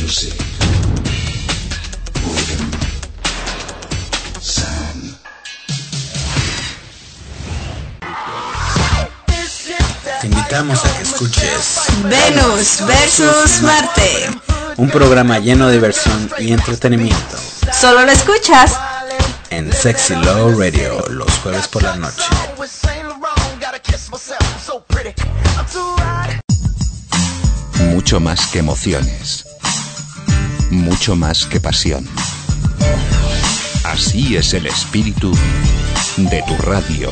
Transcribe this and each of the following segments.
music, rhythm, sound. Te invitamos a que escuches Venus versus Marte, un programa lleno de diversión y entretenimiento. Solo lo escuchas En Sexy Low Radio los jueves por la noche. Mucho más que emociones, mucho más que pasión. Así es el espíritu de tu radio.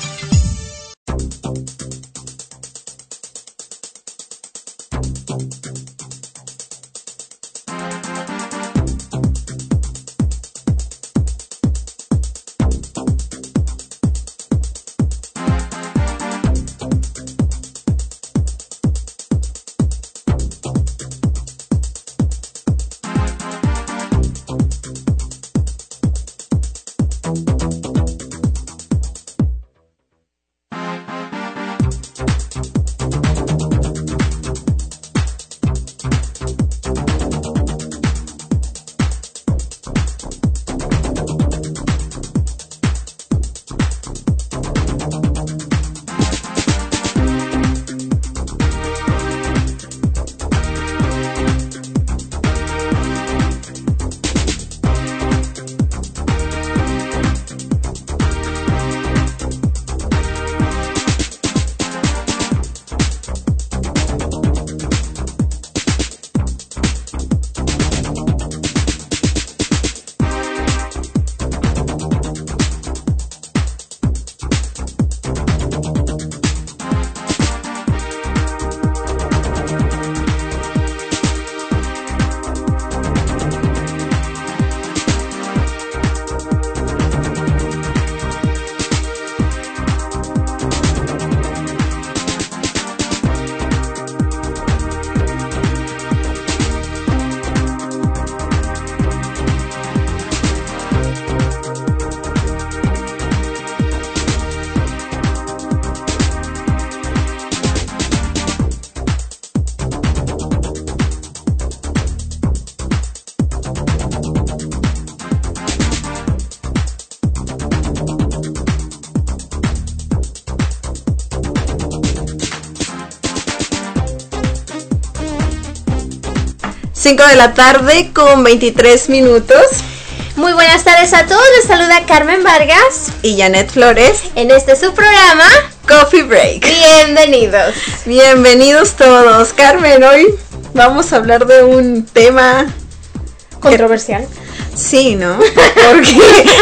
de la tarde con 23 minutos. Muy buenas tardes a todos, les saluda Carmen Vargas y Janet Flores en este su programa Coffee Break. Bienvenidos. Bienvenidos todos. Carmen, hoy vamos a hablar de un tema controversial. Sí, ¿no? Porque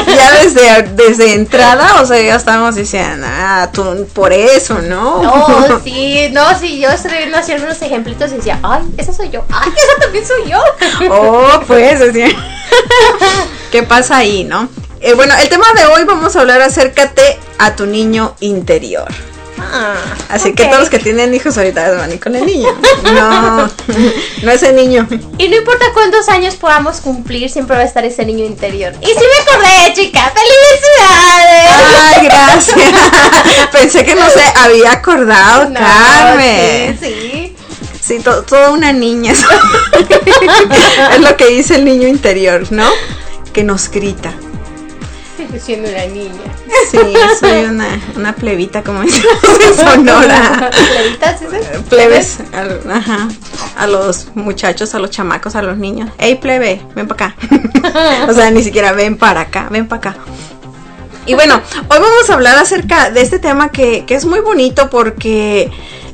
ya desde entrada, o sea, ya estábamos diciendo, tú por eso, ¿no? No, sí, yo estoy viendo así algunos ejemplitos y decía, ay, esa soy yo, ay, esa también soy yo. Oh, pues, así. ¿Qué pasa ahí, no? Bueno, el tema de hoy vamos a hablar acerca de a tu niño interior. Así okay. Que todos los que tienen hijos ahorita van a ir con el niño. No ese niño. Y no importa cuántos años podamos cumplir, siempre va a estar ese niño interior. Y sí me acordé, chica, ¡felicidades! Ay, gracias. Pensé que no se había acordado, no, Carmen. Sí. Sí, toda una niña. Es lo que dice el niño interior, ¿no? Que nos grita. Sigue siendo una niña. Sí, soy una plebita, como dicen en Sonora. ¿Plebitas? ¿Sí? Plebes, a los muchachos, a los chamacos, a los niños. Ey, plebe, ven para acá. O sea, ni siquiera ven para acá, ven para acá. Y bueno, hoy vamos a hablar acerca de este tema que es muy bonito porque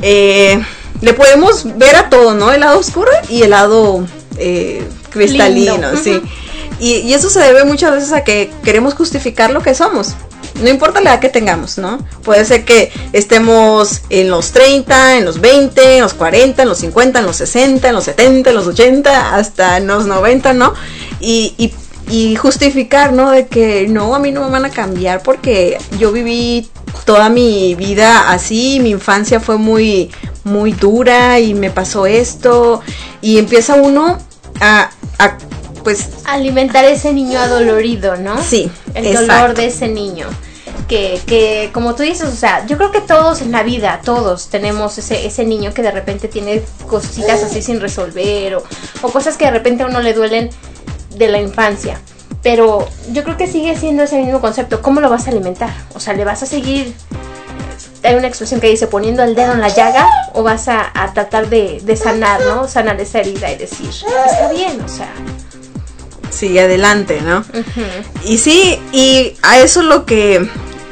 le podemos ver a todo, ¿no? El lado oscuro y el lado cristalino, lindo. Sí. Y eso se debe muchas veces a que queremos justificar lo que somos. No importa la edad que tengamos, ¿no? Puede ser que estemos en los 30, en los 20, en los 40, en los 50, en los 60, en los 70, en los 80, hasta en los 90, ¿no? Y justificar, ¿no? De que no, a mí no me van a cambiar porque yo viví toda mi vida así, mi infancia fue muy, muy dura y me pasó esto. Y empieza uno pues alimentar ese niño adolorido, ¿no? Sí, el dolor de ese niño. que como tú dices, o sea, yo creo que todos en la vida, todos tenemos ese niño que de repente tiene cositas así sin resolver o cosas que de repente a uno le duelen de la infancia. Pero yo creo que sigue siendo ese mismo concepto. ¿Cómo lo vas a alimentar? O sea, ¿le vas a seguir? Hay una expresión que dice poniendo el dedo en la llaga, o vas a tratar de sanar, ¿no? Sanar esa herida y decir, está bien, o sea. Sigue adelante, ¿no? Uh-huh. Y sí, y a eso lo que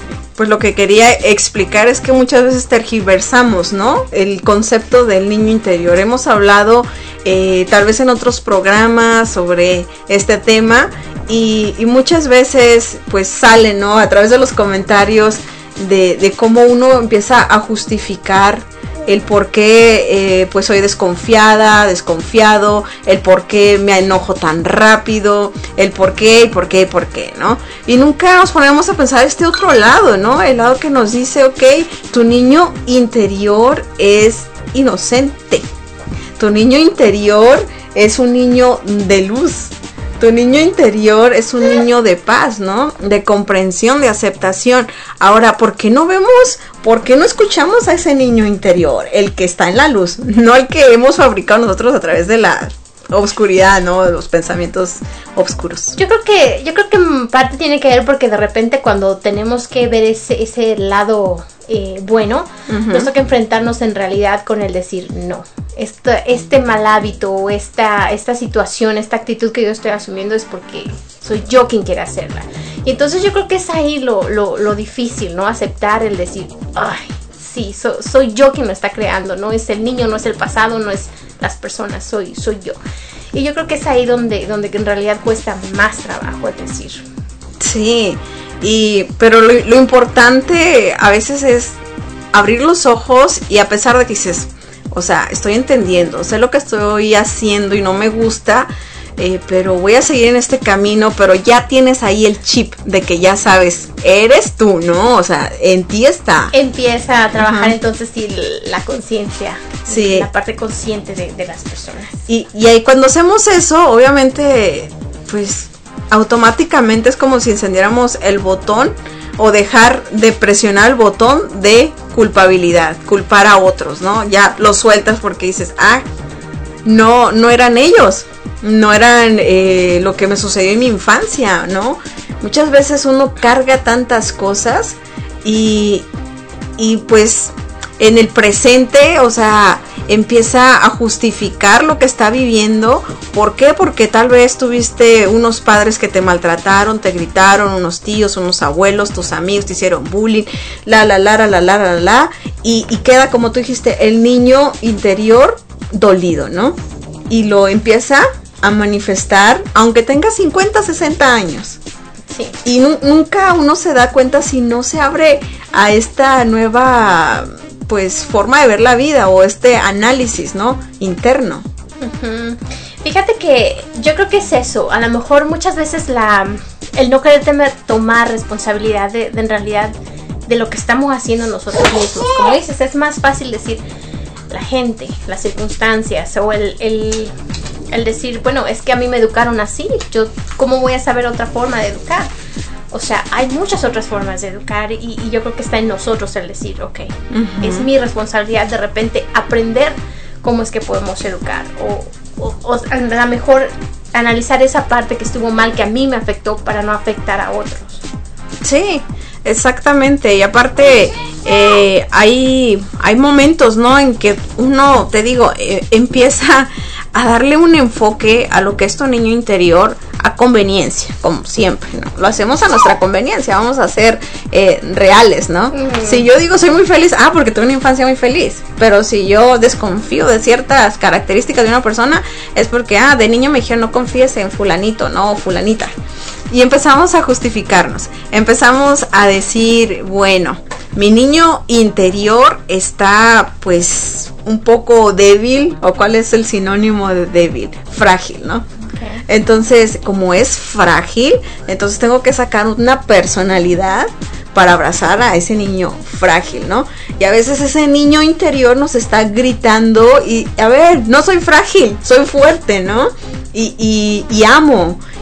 quería explicar es que muchas veces tergiversamos, ¿no? El concepto del niño interior. Hemos hablado tal vez en otros programas sobre este tema y muchas veces pues sale, ¿no? A través de los comentarios de cómo uno empieza a justificar el por qué pues soy desconfiado, el por qué me enojo tan rápido, el por qué, ¿no? Y nunca nos ponemos a pensar este otro lado, ¿no? El lado que nos dice, ok, tu niño interior es inocente, tu niño interior es un niño de luz, tu niño interior es un niño de paz, ¿no? De comprensión, de aceptación. Ahora, ¿por qué no escuchamos a ese niño interior? El que está en la luz, no el que hemos fabricado nosotros a través de la oscuridad, ¿no? De los pensamientos oscuros. Yo creo que en parte tiene que ver porque de repente cuando tenemos que ver ese lado bueno, uh-huh, nos toca enfrentarnos en realidad con el decir no. Este mal hábito o esta situación, esta actitud que yo estoy asumiendo es porque soy yo quien quiere hacerla. Y entonces yo creo que es ahí lo difícil, ¿no? Aceptar el decir, ay, sí, soy yo quien lo está creando, no es el niño, no es el pasado, no es las personas, soy yo. Y yo creo que es ahí donde en realidad cuesta más trabajo, es decir. Sí, pero lo importante a veces es abrir los ojos y a pesar de que dices, o sea, estoy entendiendo, sé lo que estoy haciendo y no me gusta, pero voy a seguir en este camino, pero ya tienes ahí el chip de que ya sabes, eres tú, ¿no? O sea, en ti está. Empieza a trabajar, uh-huh, entonces sí, la conciencia, sí, la parte consciente de las personas. Y ahí cuando hacemos eso, obviamente, pues automáticamente es como si encendiéramos el botón o dejar de presionar el botón de culpabilidad, culpar a otros, ¿no? Ya lo sueltas porque dices, no eran ellos, no eran lo que me sucedió en mi infancia, ¿no? Muchas veces uno carga tantas cosas y pues en el presente, o sea, empieza a justificar lo que está viviendo. ¿Por qué? Porque tal vez tuviste unos padres que te maltrataron, te gritaron, unos tíos, unos abuelos, tus amigos te hicieron bullying, y queda, como tú dijiste, el niño interior dolido, ¿no? Y lo empieza a manifestar, aunque tenga 50, 60 años. Sí. Y nunca uno se da cuenta si no se abre a esta nueva pues forma de ver la vida o este análisis, ¿no? Interno. Uh-huh. Fíjate que yo creo que es eso, a lo mejor muchas veces el no querer tomar responsabilidad de en realidad de lo que estamos haciendo nosotros mismos. Como dices, es más fácil decir la gente, las circunstancias o el decir, bueno, es que a mí me educaron así, yo ¿cómo voy a saber otra forma de educar? O sea, hay muchas otras formas de educar y yo creo que está en nosotros el decir, ok, uh-huh, es mi responsabilidad de repente aprender cómo es que podemos educar o a lo mejor analizar esa parte que estuvo mal, que a mí me afectó para no afectar a otros. Sí, exactamente. Y aparte hay momentos, ¿no? En que uno, te digo, empieza a darle un enfoque a lo que es tu niño interior a conveniencia, como siempre, ¿no? Lo hacemos a nuestra conveniencia, vamos a ser reales, ¿no? Uh-huh. Si yo digo soy muy feliz, porque tuve una infancia muy feliz, pero si yo desconfío de ciertas características de una persona, es porque, de niño me dijeron no confíes en fulanito, no, fulanita. Y empezamos a justificarnos, empezamos a decir, bueno, mi niño interior está pues un poco débil, o cuál es el sinónimo de débil, frágil, ¿no? Okay. Entonces, como es frágil, entonces tengo que sacar una personalidad para abrazar a ese niño frágil, ¿no? Y a veces ese niño interior nos está gritando y, a ver, no soy frágil, soy fuerte, ¿no? Y amo.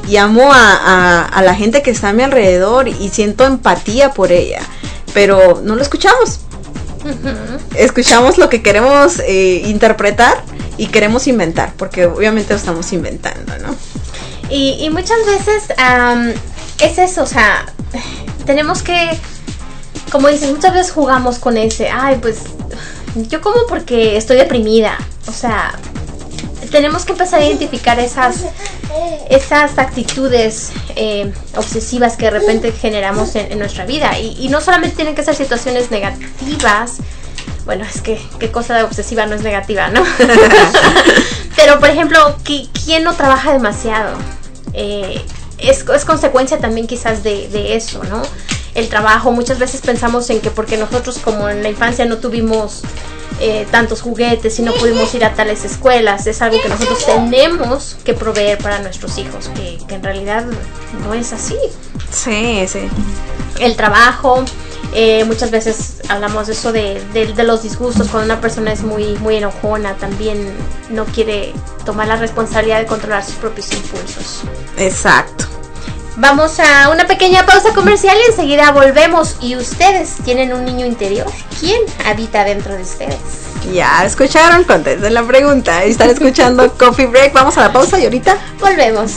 y amo a la gente que está a mi alrededor y siento empatía por ella, pero no lo escuchamos. Escuchamos lo que queremos interpretar y queremos inventar, porque obviamente lo estamos inventando, ¿no? Y muchas veces es eso, o sea, tenemos que, como dices, muchas veces jugamos con ese, ay, pues yo como porque estoy deprimida, o sea, tenemos que empezar a identificar esas actitudes obsesivas que de repente generamos en nuestra vida, y no solamente tienen que ser situaciones negativas. Bueno, es que qué cosa de obsesiva no es negativa, ¿no? Pero, por ejemplo, ¿quién no trabaja demasiado? Es consecuencia también quizás de eso, ¿no? El trabajo, muchas veces pensamos en que porque nosotros como en la infancia no tuvimos tantos juguetes y no pudimos ir a tales escuelas, es algo que nosotros tenemos que proveer para nuestros hijos, que en realidad no es así. Sí, sí. El trabajo, muchas veces hablamos de eso de los disgustos, cuando una persona es muy, muy enojona, también no quiere tomar la responsabilidad de controlar sus propios impulsos. Exacto. Vamos a una pequeña pausa comercial y enseguida volvemos. ¿Y ustedes tienen un niño interior? ¿Quién habita dentro de ustedes? Ya escucharon, contesten la pregunta. Están escuchando Coffee Break. Vamos a la pausa y ahorita volvemos.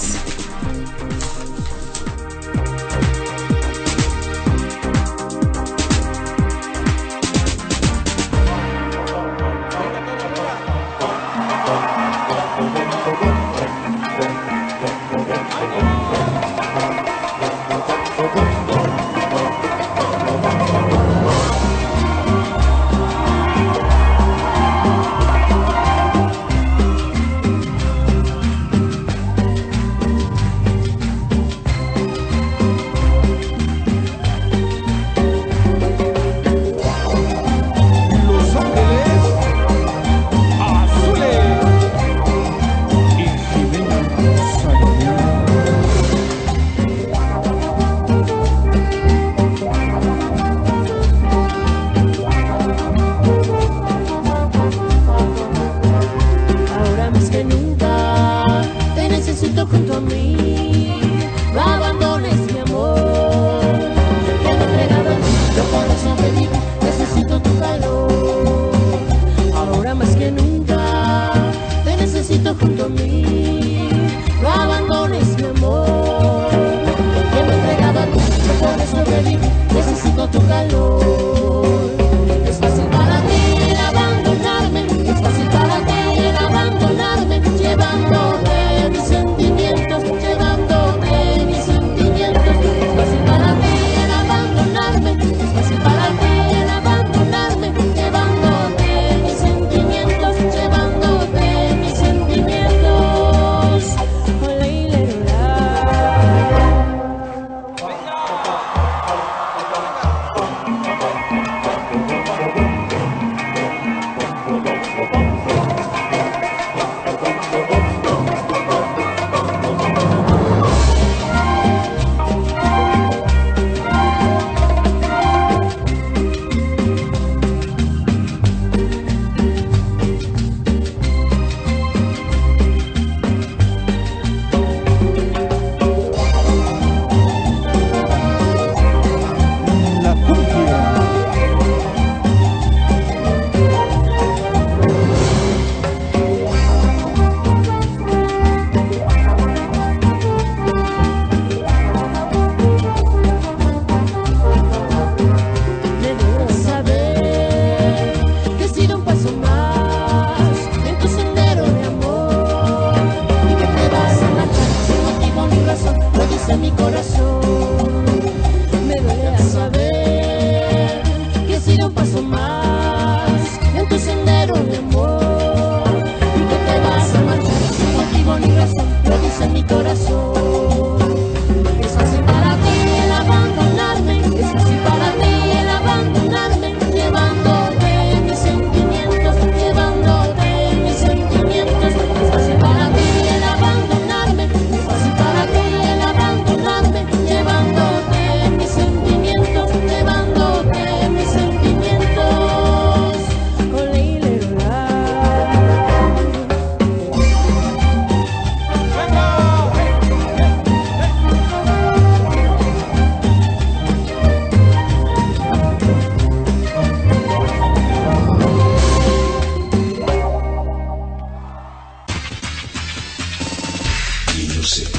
Music.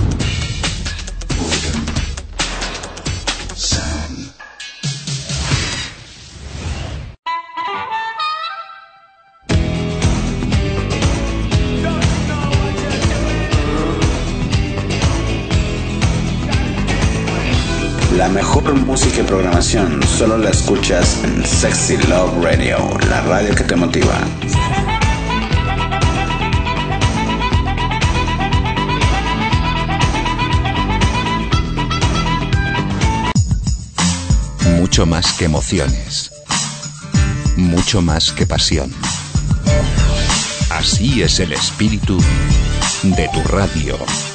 Organ. Sound. La mejor música y programación solo la escuchas en Sexy Love Radio, la radio que te motiva. Mucho más que emociones. Mucho más que pasión. Así es el espíritu de tu radio.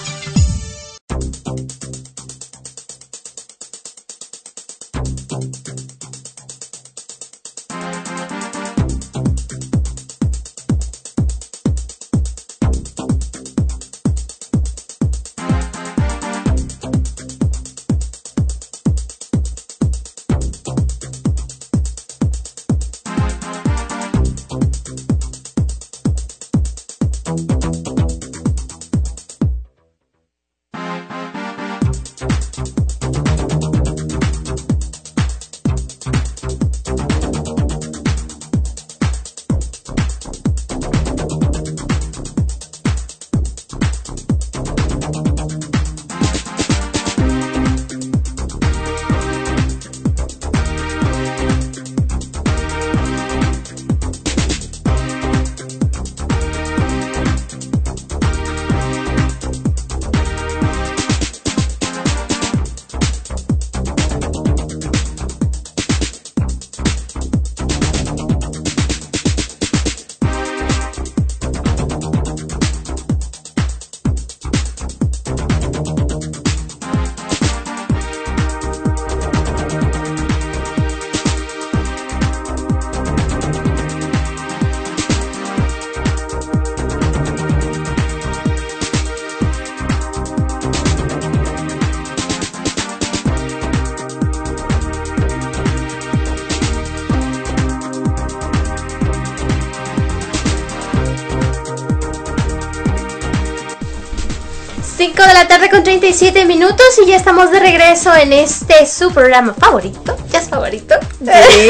De la tarde con 37 minutos y ya estamos de regreso en este su programa favorito. ¿Ya es favorito? Sí.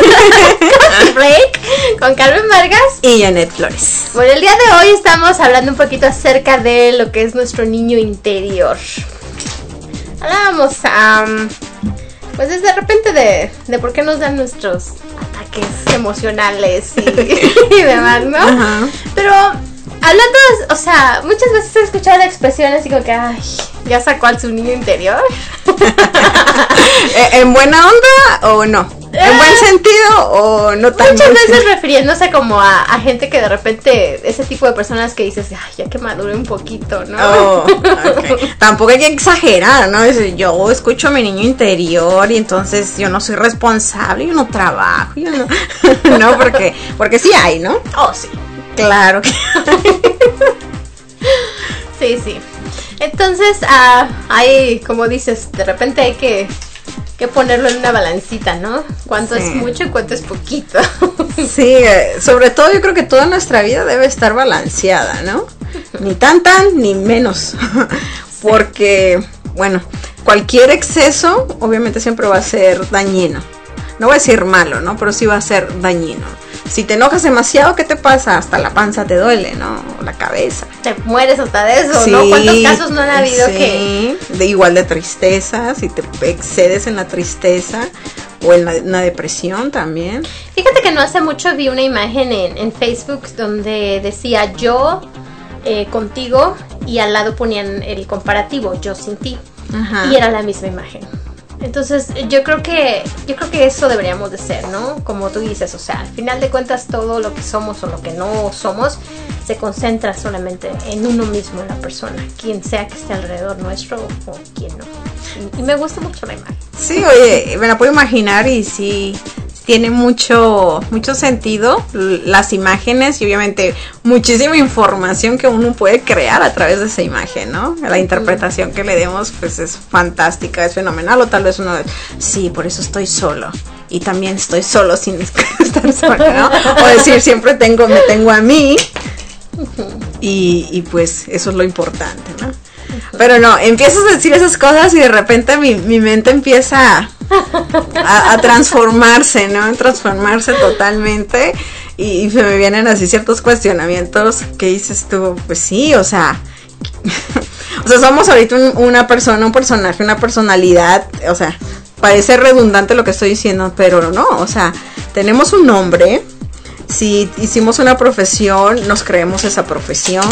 Coffee Break con Carmen Vargas y Janet Flores. Bueno, el día de hoy estamos hablando un poquito acerca de lo que es nuestro niño interior. Hablábamos pues es de repente de por qué nos dan nuestros ataques emocionales y demás, ¿no? Ajá. Pero hablando, o sea, muchas veces he escuchado la expresión así como que, ay, ya sacó a su niño interior. ¿En buena onda o no? ¿En buen sentido o no tan? Muchas veces refiriéndose como a gente que de repente, ese tipo de personas que dices, ay, ya que madure un poquito, ¿no? Oh, okay. Tampoco hay que exagerar, ¿no? Yo escucho a mi niño interior y entonces yo no soy responsable, yo no trabajo, yo no, no, porque sí hay, ¿no? Oh, sí. Claro que sí. Entonces, hay, como dices, de repente hay que ponerlo en una balancita, ¿no? Cuánto es mucho y cuánto es poquito. Sí, sobre todo yo creo que toda nuestra vida debe estar balanceada, ¿no? Ni tan ni menos. Porque, bueno, cualquier exceso obviamente siempre va a ser dañino. No voy a decir malo, ¿no? Pero sí va a ser dañino. Si te enojas demasiado, ¿qué te pasa? Hasta la panza te duele, ¿no? O la cabeza. Te mueres hasta de eso, sí, ¿no? ¿Cuántos casos no han habido sí, igual de tristeza, si te excedes en la tristeza o en una depresión también. Fíjate que no hace mucho vi una imagen en Facebook donde decía yo contigo y al lado ponían el comparativo, yo sin ti. Ajá. Y era la misma imagen. Entonces yo creo que eso deberíamos de ser, ¿no? Como tú dices, o sea, al final de cuentas todo lo que somos o lo que no somos se concentra solamente en uno mismo, en la persona, quien sea que esté alrededor nuestro o quien no. Y me gusta mucho la imagen. Sí, oye, me la puedo imaginar y sí tiene mucho sentido las imágenes y obviamente muchísima información que uno puede crear a través de esa imagen, ¿no? La interpretación que le demos pues es fantástica, es fenomenal, o tal vez uno sí, por eso estoy solo y también estoy solo sin estar solo, ¿no? O decir siempre me tengo a mí y pues eso es lo importante, ¿no? Pero no, empiezas a decir esas cosas y de repente mi mente empieza a transformarse, ¿no? Transformarse totalmente y se me vienen así ciertos cuestionamientos que dices tú, pues sí, o sea, somos ahorita una persona, un personaje, una personalidad, o sea, parece redundante lo que estoy diciendo, pero no, o sea, tenemos un nombre, si hicimos una profesión, nos creemos esa profesión.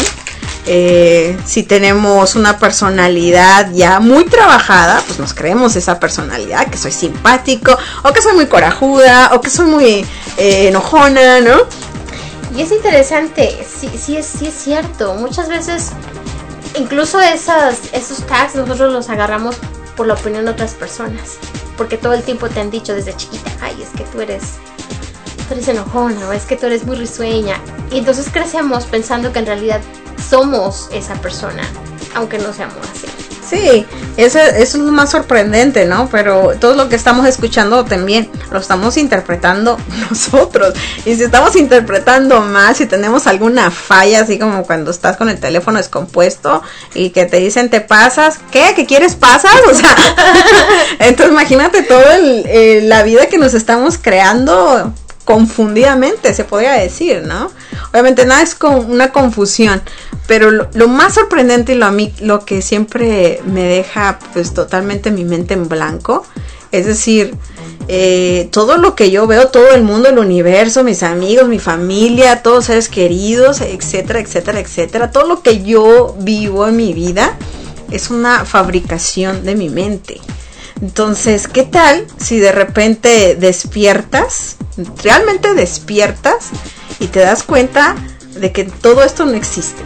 Si tenemos una personalidad ya muy trabajada, pues nos creemos esa personalidad, que soy simpático, o que soy muy corajuda, o que soy muy enojona, ¿no? Y es interesante, sí es cierto, muchas veces incluso esos tags nosotros los agarramos por la opinión de otras personas, porque todo el tiempo te han dicho desde chiquita, ay, es que tú eres enojona, o es que tú eres muy risueña, y entonces crecemos pensando que en realidad somos esa persona, aunque no seamos así. Sí, eso es lo más sorprendente, ¿no? Pero todo lo que estamos escuchando también lo estamos interpretando nosotros. Y si estamos interpretando más, si tenemos alguna falla, así como cuando estás con el teléfono descompuesto y que te dicen, ¿te pasas? ¿Qué? ¿Qué quieres pasas? O sea, entonces imagínate toda la vida que nos estamos creando confundidamente, se podría decir, ¿no? Obviamente nada es una confusión, pero lo más sorprendente y lo que siempre me deja pues totalmente mi mente en blanco, es decir, todo lo que yo veo, todo el mundo, el universo, mis amigos, mi familia, todos seres queridos, etcétera, etcétera, etcétera, todo lo que yo vivo en mi vida es una fabricación de mi mente. Entonces, ¿qué tal si de repente despiertas, realmente despiertas y te das cuenta de que todo esto no existe?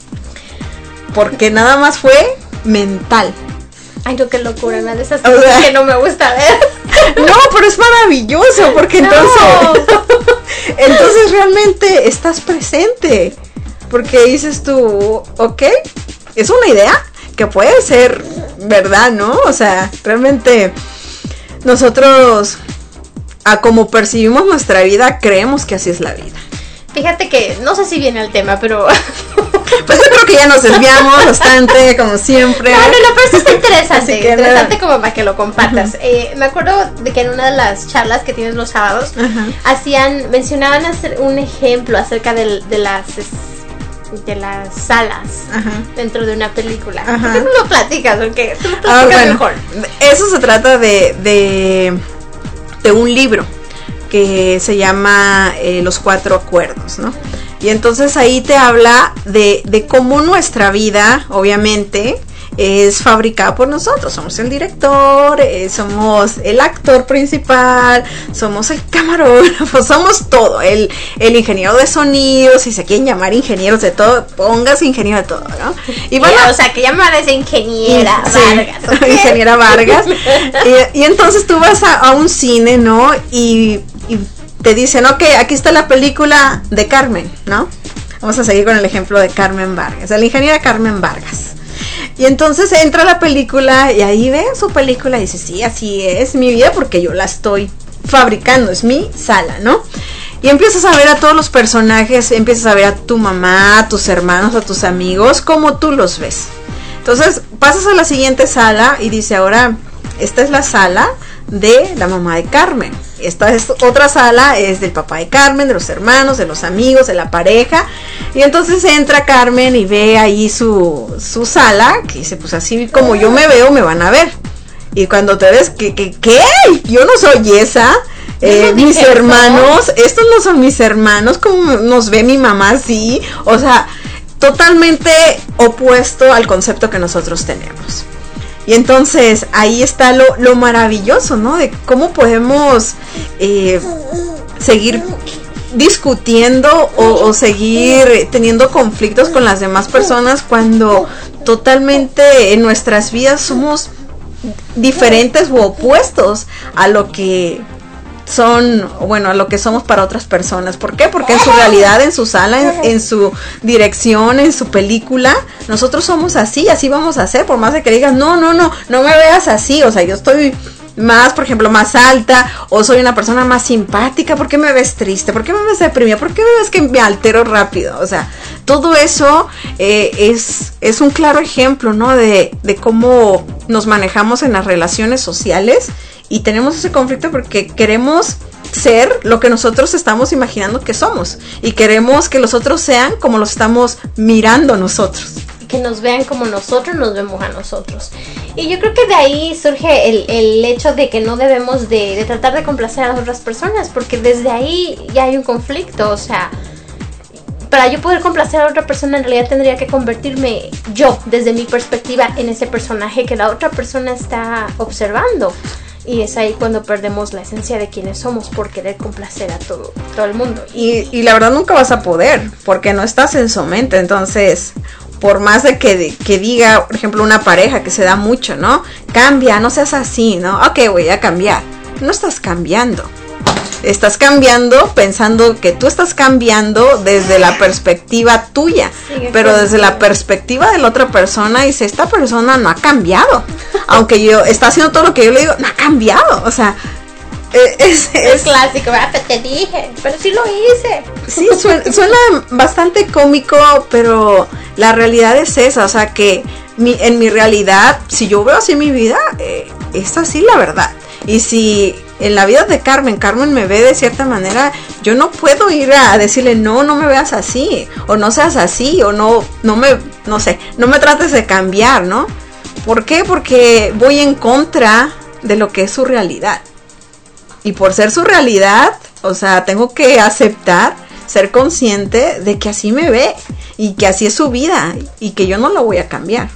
Porque nada más fue mental. Ay, no, qué locura, una de esas cosas que no me gusta ver. No, pero es maravilloso, porque entonces realmente estás presente. Porque dices tú, ok, es una idea que puede ser verdad, ¿no? O sea, realmente nosotros, a como percibimos nuestra vida, creemos que así es la vida. Fíjate que, no sé si viene el tema, pero... Pues yo creo que ya nos desviamos bastante, como siempre. No, pero eso está interesante como para que lo compartas. Me acuerdo de que en una de las charlas que tienes los sábados, mencionaban hacer un ejemplo acerca de las salas dentro de una película. ¿Por qué no lo platicas? Porque tú lo platicas mejor. Eso se trata de un libro que se llama Los Cuatro Acuerdos, ¿no? Y entonces ahí te habla de cómo nuestra vida, obviamente, es fabricada por nosotros. Somos el director, somos el actor principal, somos el camarógrafo, somos todo, el ingeniero de sonido, si se quieren llamar ingenieros de todo, póngase ingeniero de todo, ¿no? Y bueno, o sea, que llamar a esa ingeniera Vargas, ¿okay? Ingeniera Vargas. y entonces tú vas a un cine, ¿no? Y te dicen, ok, aquí está la película de Carmen, ¿no? Vamos a seguir con el ejemplo de Carmen Vargas, la ingeniera Carmen Vargas. Y entonces entra la película y ahí ve su película y dice, sí, así es mi vida porque yo la estoy fabricando, es mi sala, ¿no? Y empiezas a ver a todos los personajes, empiezas a ver a tu mamá, a tus hermanos, a tus amigos, como tú los ves. Entonces pasas a la siguiente sala y dice, ahora, esta es la sala de la mamá de Carmen. Esta es otra sala, es del papá de Carmen, de los hermanos, de los amigos, de la pareja. Y entonces entra Carmen y ve ahí su sala, que dice, pues así como yo me veo, me van a ver. Y cuando te ves, ¿qué? Yo no soy esa. Mis hermanos, estos no son mis hermanos, como nos ve mi mamá así. O sea, totalmente opuesto al concepto que nosotros tenemos. Y entonces ahí está lo maravilloso, ¿no? De cómo podemos seguir discutiendo o seguir teniendo conflictos con las demás personas cuando totalmente en nuestras vidas somos diferentes u opuestos a lo que son, bueno, a lo que somos para otras personas. ¿Por qué? Porque en su realidad, en su sala, en su dirección, en su película, nosotros somos así vamos a ser, por más de que digas, no me veas así, o sea, yo estoy más, por ejemplo, más alta, o soy una persona más simpática. ¿Por qué me ves triste? ¿Por qué me ves deprimida? ¿Por qué me ves que me altero rápido? O sea, todo eso es un claro ejemplo, ¿no? De cómo nos manejamos en las relaciones sociales, y tenemos ese conflicto porque queremos ser lo que nosotros estamos imaginando que somos, y queremos que los otros sean como los estamos mirando nosotros. Que nos vean como nosotros nos vemos a nosotros. Y yo creo que de ahí surge el hecho de que no debemos de tratar de complacer a las otras personas, porque desde ahí ya hay un conflicto. O sea, para yo poder complacer a otra persona, en realidad tendría que convertirme yo, desde mi perspectiva, en ese personaje que la otra persona está observando. Y es ahí cuando perdemos la esencia de quienes somos por querer complacer a todo el mundo. Y la verdad nunca vas a poder, porque no estás en su mente. Entonces, por más de que diga, por ejemplo, una pareja que se da mucho, ¿no? Cambia, no seas así, ¿no? Ok, voy a cambiar. No estás cambiando. Estás cambiando pensando que tú estás cambiando desde la perspectiva tuya, pero desde la perspectiva de la otra persona dice, esta persona no ha cambiado. Aunque yo está haciendo todo lo que yo le digo, no ha cambiado. O sea, es clásico, ¿verdad? Te dije, pero sí lo hice. Sí, suena bastante cómico, pero la realidad es esa. O sea, que en mi realidad, si yo veo así mi vida, es así la verdad. Y si en la vida de Carmen me ve de cierta manera, yo no puedo ir a decirle, no me veas así, o no seas así, o no me trates de cambiar, ¿no? ¿Por qué? Porque voy en contra de lo que es su realidad. Y por ser su realidad, o sea, tengo que aceptar, ser consciente de que así me ve, y que así es su vida, y que yo no lo voy a cambiar.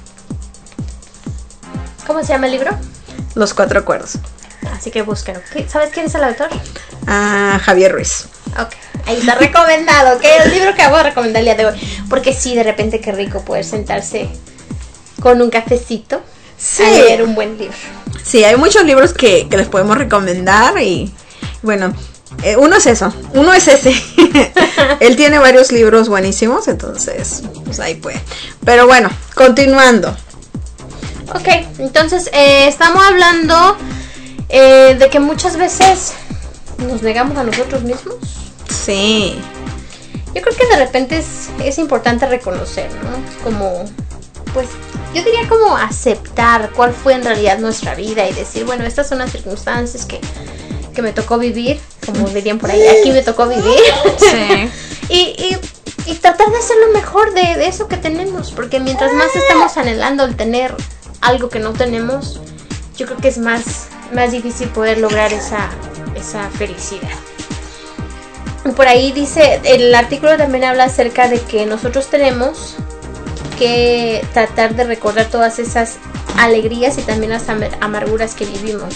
¿Cómo se llama el libro? Los 4 acuerdos. Así que búsquenlo. ¿Sabes quién es el autor? Javier Ruiz. Ok, ahí está recomendado, que es el libro que voy a recomendar el día de hoy. Porque sí, de repente qué rico poder sentarse con un cafecito, sí, a leer un buen libro. Sí, hay muchos libros que les podemos recomendar, y bueno, uno es ese. Él tiene varios libros buenísimos, entonces pues ahí puede. Pero bueno, continuando. Ok, entonces estamos hablando de que muchas veces nos negamos a nosotros mismos. Sí. Yo creo que de repente es importante reconocer, ¿no? Como, pues, yo diría como aceptar cuál fue en realidad nuestra vida y decir, bueno, estas son las circunstancias que me tocó vivir, como dirían por ahí, aquí me tocó vivir. Sí. y tratar de hacer lo mejor de eso que tenemos, porque mientras más estamos anhelando el tener algo que no tenemos, yo creo que es más difícil poder lograr esa felicidad. Por ahí dice, el artículo también habla acerca de que nosotros tenemos que tratar de recordar todas esas alegrías y también las amarguras que vivimos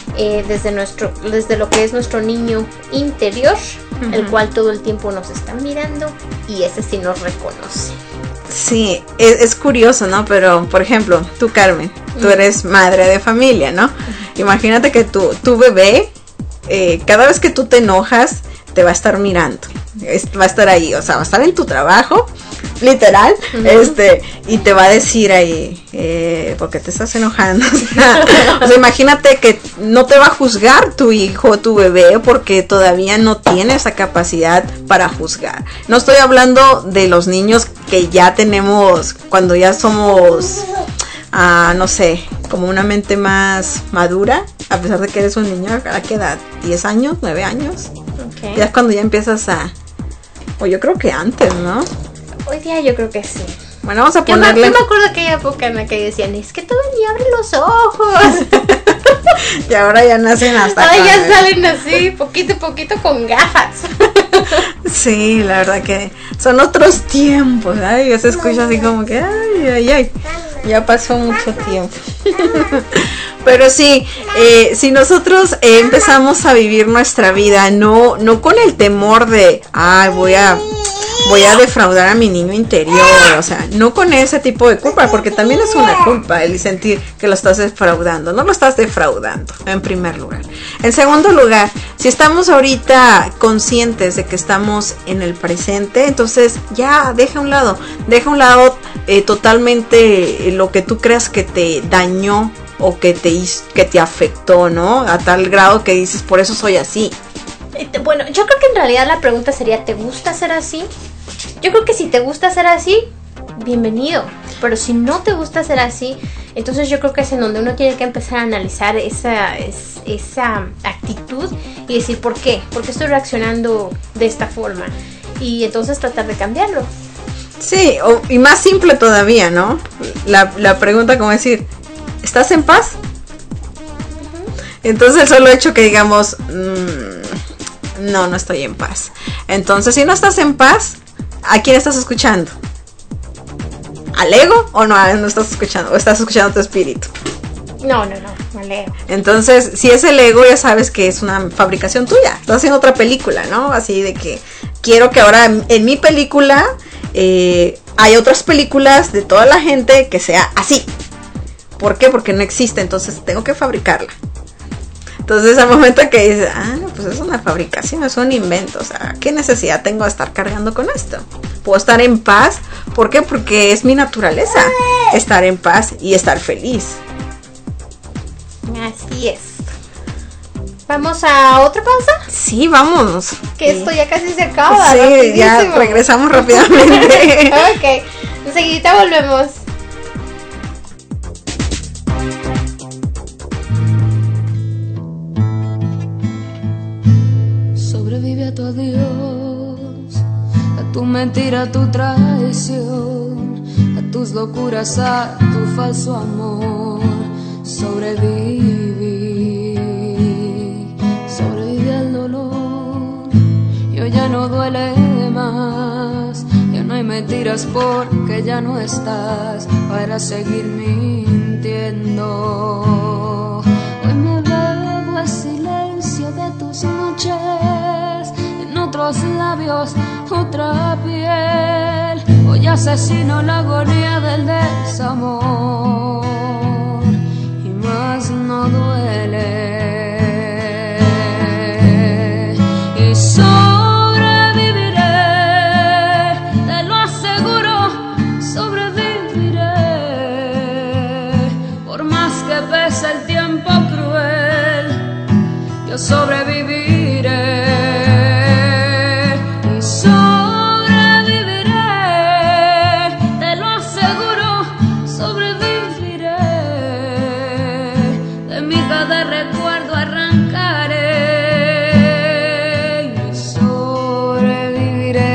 desde lo que es nuestro niño interior, uh-huh, el cual todo el tiempo nos está mirando y ese sí nos reconoce. Sí, es curioso, ¿no? Pero, por ejemplo, tú, Carmen, tú eres madre de familia, ¿no? Uh-huh. Imagínate que tu bebé, cada vez que tú te enojas, te va a estar mirando, va a estar ahí, o sea, va a estar en tu trabajo, literal, uh-huh, y te va a decir ahí, ¿por qué te estás enojando? O sea, imagínate que no te va a juzgar tu hijo, tu bebé, porque todavía no tiene esa capacidad para juzgar. No estoy hablando de los niños que ya tenemos, cuando ya somos, no sé, como una mente más madura, a pesar de que eres un niño. ¿A qué edad? ¿10 años? ¿9 años? Okay. Ya es cuando ya empiezas o yo creo que antes, ¿no? Hoy día yo creo que sí. Bueno, vamos a ponerle... Yo me acuerdo de aquella época en la que decían, es que todavía ni abren los ojos. Y ahora ya nacen hasta ahora ya salen así, poquito a poquito con gafas. Sí, la verdad que son otros tiempos, ¿eh? Ya se escucha así como que, ay, ya pasó mucho tiempo. Pero sí, si nosotros empezamos a vivir nuestra vida, no con el temor de, voy a defraudar a mi niño interior, o sea, no con ese tipo de culpa, porque también es una culpa el sentir que lo estás defraudando. No lo estás defraudando, en primer lugar. En segundo lugar, si estamos ahorita conscientes de que estamos en el presente, entonces ya deja a un lado totalmente lo que tú creas que te dañó o que te afectó, ¿no? A tal grado que dices, por eso soy así. Bueno, yo creo que en realidad la pregunta sería, ¿te gusta ser así? Yo creo que si te gusta ser así, bienvenido. Pero si no te gusta ser así, entonces yo creo que es en donde uno tiene que empezar a analizar esa actitud y decir, ¿por qué? ¿Por qué estoy reaccionando de esta forma? Y entonces tratar de cambiarlo. Sí, y más simple todavía, ¿no? La pregunta como decir, ¿estás en paz? Entonces el solo hecho que digamos, no estoy en paz. Entonces, si no estás en paz, ¿a quién estás escuchando? ¿Al ego o no estás escuchando? ¿O estás escuchando tu espíritu? No, al ego. Entonces, si es el ego, ya sabes que es una fabricación tuya. Estás haciendo otra película, ¿no? Así de que quiero que ahora en mi película hay otras películas de toda la gente que sea así. ¿Por qué? Porque no existe, entonces tengo que fabricarla. Entonces al momento que dices, pues es una fabricación, es un invento, o sea, ¿qué necesidad tengo de estar cargando con esto? Puedo estar en paz, ¿por qué? Porque es mi naturaleza, estar en paz y estar feliz. Así es. ¿Vamos a otra pausa? Sí, vamos. Que esto ya casi se acaba. Sí, rapidísimo. ya regresamos rápidamente. Ok, enseguida volvemos. Sobrevive a tu adiós, a tu mentira, a tu traición, a tus locuras, a tu falso amor. Sobrevive al dolor. Y hoy ya no duele más, ya no hay mentiras porque ya no estás para seguir mintiendo. Hoy me bebo el silencio de tus noches, en otros labios, otra piel. Hoy asesino la agonía del desamor y más no duele. Y sobreviviré, te lo aseguro, sobreviviré. Por más que pese el tiempo cruel, yo sobreviviré. Y sobreviviré, te lo aseguro, sobreviviré. De mi cada recuerdo arrancaré y sobreviviré.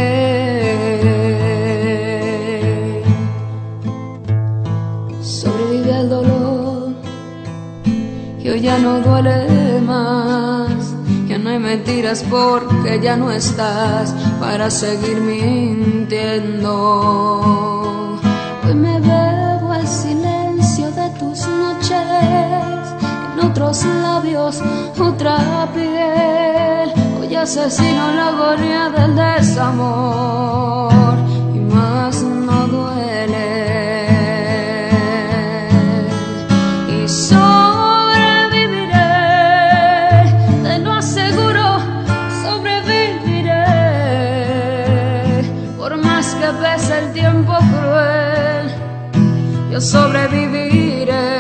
Sobrevive al dolor y hoy ya no duele más. Ya no hay mentiras porque ya no estás para seguir mintiendo. Hoy me bebo el silencio de tus noches, en otros labios, otra piel. Hoy asesino la agonía del desamor y más no duele. Y sobreviviré, te lo aseguro, sobreviviré. Por más que pese el tiempo cruel, yo sobreviviré.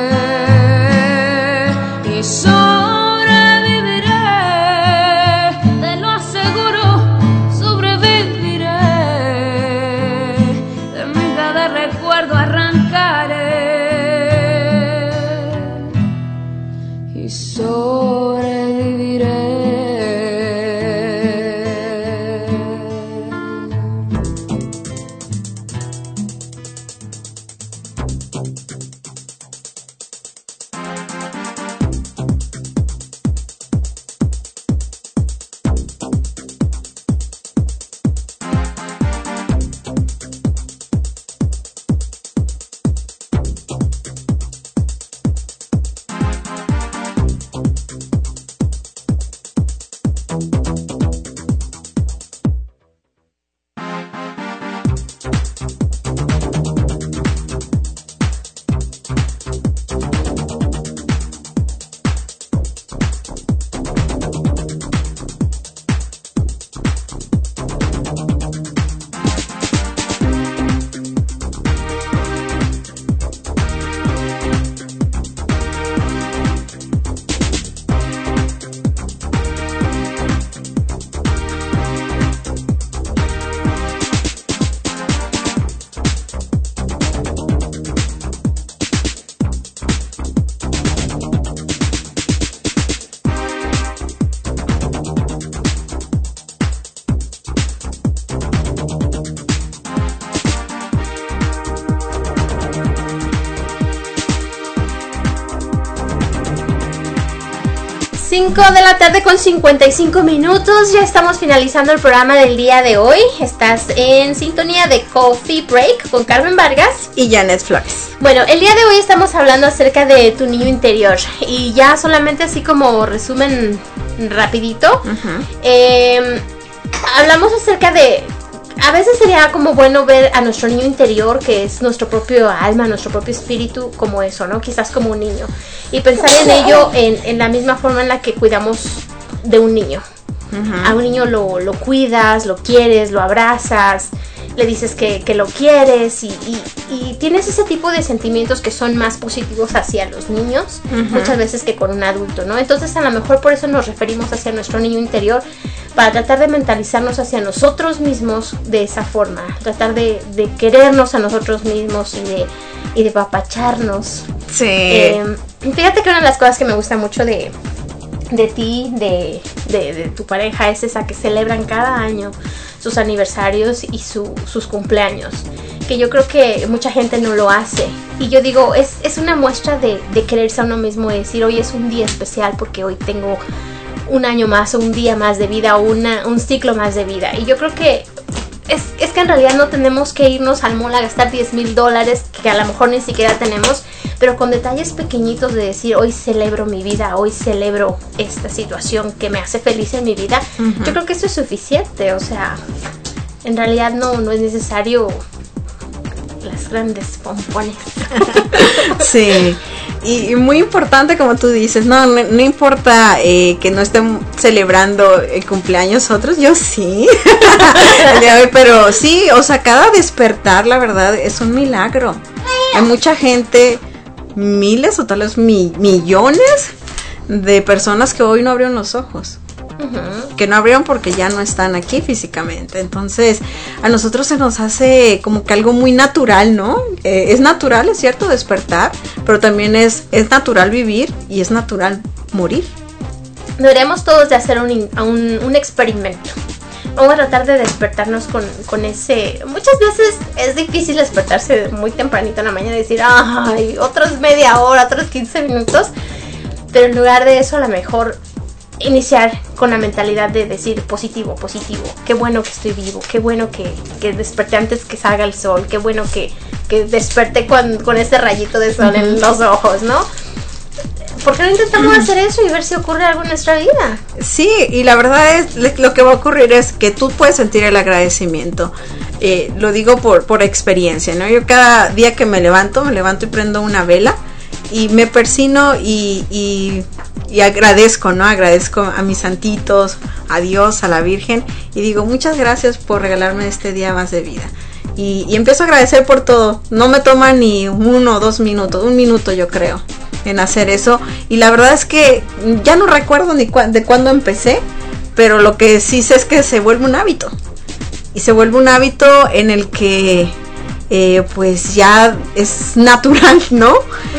Y sobreviviré, te lo aseguro, sobreviviré. De mi cada recuerdo arrancaré y sobreviviré. 5 de la tarde con 55 minutos. Ya estamos finalizando el programa del día de hoy. Estás en sintonía de Coffee Break con Carmen Vargas y Janet Flores. Bueno, el día de hoy estamos hablando acerca de tu niño interior. Y ya solamente así como resumen rapidito. Hablamos acerca de... A veces sería como bueno ver a nuestro niño interior, que es nuestro propio alma, nuestro propio espíritu, como eso, ¿no? Quizás como un niño. Y pensar en ello en la misma forma en la que cuidamos de un niño. A un niño lo cuidas, lo quieres, lo abrazas, le dices que lo quieres y tienes ese tipo de sentimientos que son más positivos hacia los niños, muchas veces que con un adulto, ¿no? Entonces a lo mejor por eso nos referimos hacia nuestro niño interior, para tratar de mentalizarnos hacia nosotros mismos de esa forma, tratar de querernos a nosotros mismos y de papacharnos. Sí. Fíjate que una de las cosas que me gusta mucho de ti, de tu pareja, es esa que celebran cada año sus aniversarios y sus cumpleaños, que yo creo que mucha gente no lo hace. Y yo digo, es una muestra de quererse a uno mismo, de decir, hoy es un día especial porque hoy tengo un año más o un día más de vida o un ciclo más de vida. Y yo creo que es que en realidad no tenemos que irnos al mall a gastar $10,000 que a lo mejor ni siquiera tenemos, pero con detalles pequeñitos de decir, hoy celebro mi vida, hoy celebro esta situación que me hace feliz en mi vida. Yo creo que eso es suficiente. O sea, en realidad no es necesario las grandes pompones. Sí. Y muy importante, como tú dices, no importa que no estén celebrando el cumpleaños otros, yo sí, pero sí, o sea, cada despertar, la verdad, es un milagro. Hay mucha gente, miles o tal vez millones de personas que hoy no abrieron los ojos. Que no abrieron porque ya no están aquí físicamente. Entonces a nosotros se nos hace como que algo muy natural, ¿no? Es natural, es cierto, despertar, pero también es natural vivir y es natural morir. Deberíamos todos de hacer un experimento. Vamos a tratar de despertarnos con ese... Muchas veces es difícil despertarse muy tempranito en la mañana y decir, ay, otros media hora, otros 15 minutos, pero en lugar de eso a lo mejor iniciar con la mentalidad de decir positivo, qué bueno que estoy vivo, qué bueno que desperté antes que salga el sol, qué bueno que desperté con ese rayito de sol en los ojos, ¿no? ¿Por qué no intentamos hacer eso y ver si ocurre algo en nuestra vida? Sí, y la verdad es, lo que va a ocurrir es que tú puedes sentir el agradecimiento. Lo digo por experiencia, ¿no? Yo cada día que me levanto y prendo una vela y me persino y agradezco, ¿no? Agradezco a mis santitos, a Dios, a la Virgen, y digo, muchas gracias por regalarme este día más de vida. Y empiezo a agradecer por todo. No me toma ni 1 o 2 minutos, 1 minuto yo creo, en hacer eso. Y la verdad es que ya no recuerdo ni de cuándo empecé, pero lo que sí sé es que se vuelve un hábito. Y se vuelve un hábito en el que pues ya es natural, ¿no?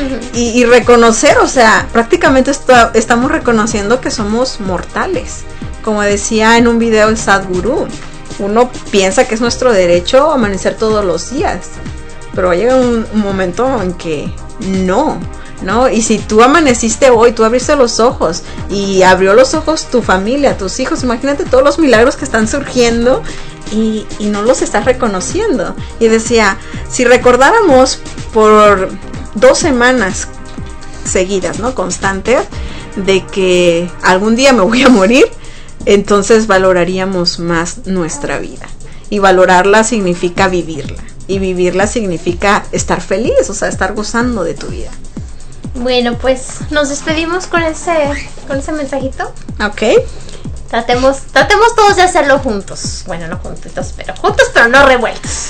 Y reconocer, o sea, prácticamente estamos reconociendo que somos mortales. Como decía en un video el Sadhguru, uno piensa que es nuestro derecho amanecer todos los días, pero llega un momento en que no, y si tú amaneciste hoy, tú abriste los ojos y abrió los ojos tu familia, tus hijos, imagínate todos los milagros que están surgiendo y no los estás reconociendo. Y decía, si recordáramos por 2 semanas seguidas, ¿no? Constantes, de que algún día me voy a morir, entonces valoraríamos más nuestra vida. Y valorarla significa vivirla. Y vivirla significa estar feliz, o sea, estar gozando de tu vida. Bueno, pues nos despedimos con ese mensajito. Ok. Tratemos todos de hacerlo juntos. Bueno, no juntitos, pero juntos, pero no revueltos.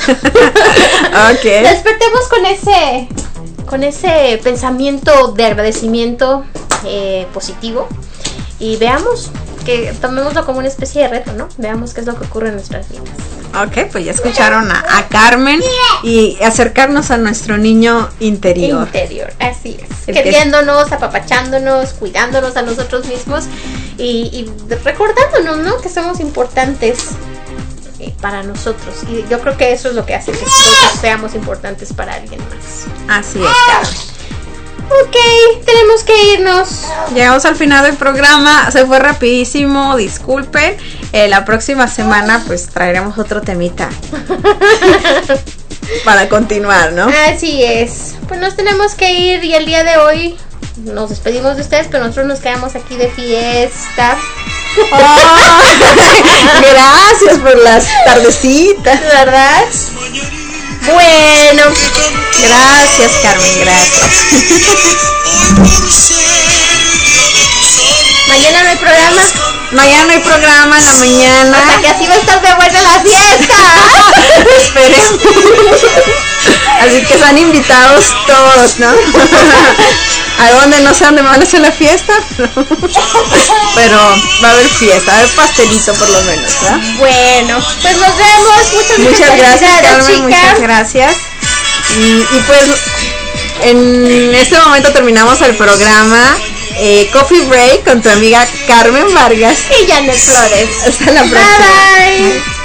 Ok. Despertemos con ese pensamiento de agradecimiento positivo y veamos, que tomémoslo como una especie de reto, ¿no? Veamos qué es lo que ocurre en nuestras vidas. Ok, pues ya escucharon a Carmen y acercarnos a nuestro niño interior. Así es. Queriéndonos, apapachándonos, cuidándonos a nosotros mismos y recordándonos, ¿no? Que somos importantes para nosotros. Y yo creo que eso es lo que hace que nosotros seamos importantes para alguien más. Así es, Carmen. Ok, tenemos que irnos. Llegamos al final del programa, se fue rapidísimo, disculpen. La próxima semana pues traeremos otro temita para continuar, ¿no? Así es. Pues nos tenemos que ir y el día de hoy nos despedimos de ustedes, pero nosotros nos quedamos aquí de fiesta. Oh, gracias por las tardecitas, ¿verdad? Bueno, gracias Carmen, gracias. Mañana no hay programa. Mañana no hay programa en la mañana. O sea que así va a estar de buena la fiesta. Esperemos. Así que están invitados todos, ¿no? A donde no sé dónde me van a hacer la fiesta, pero va a haber fiesta, va a haber pastelito por lo menos, ¿verdad? Bueno, pues nos vemos. Muchas gracias, Carmen, chicas. muchas gracias. Y pues en este momento terminamos el programa Coffee Break con tu amiga Carmen Vargas y Janet Flores. Hasta la próxima. Bye bye.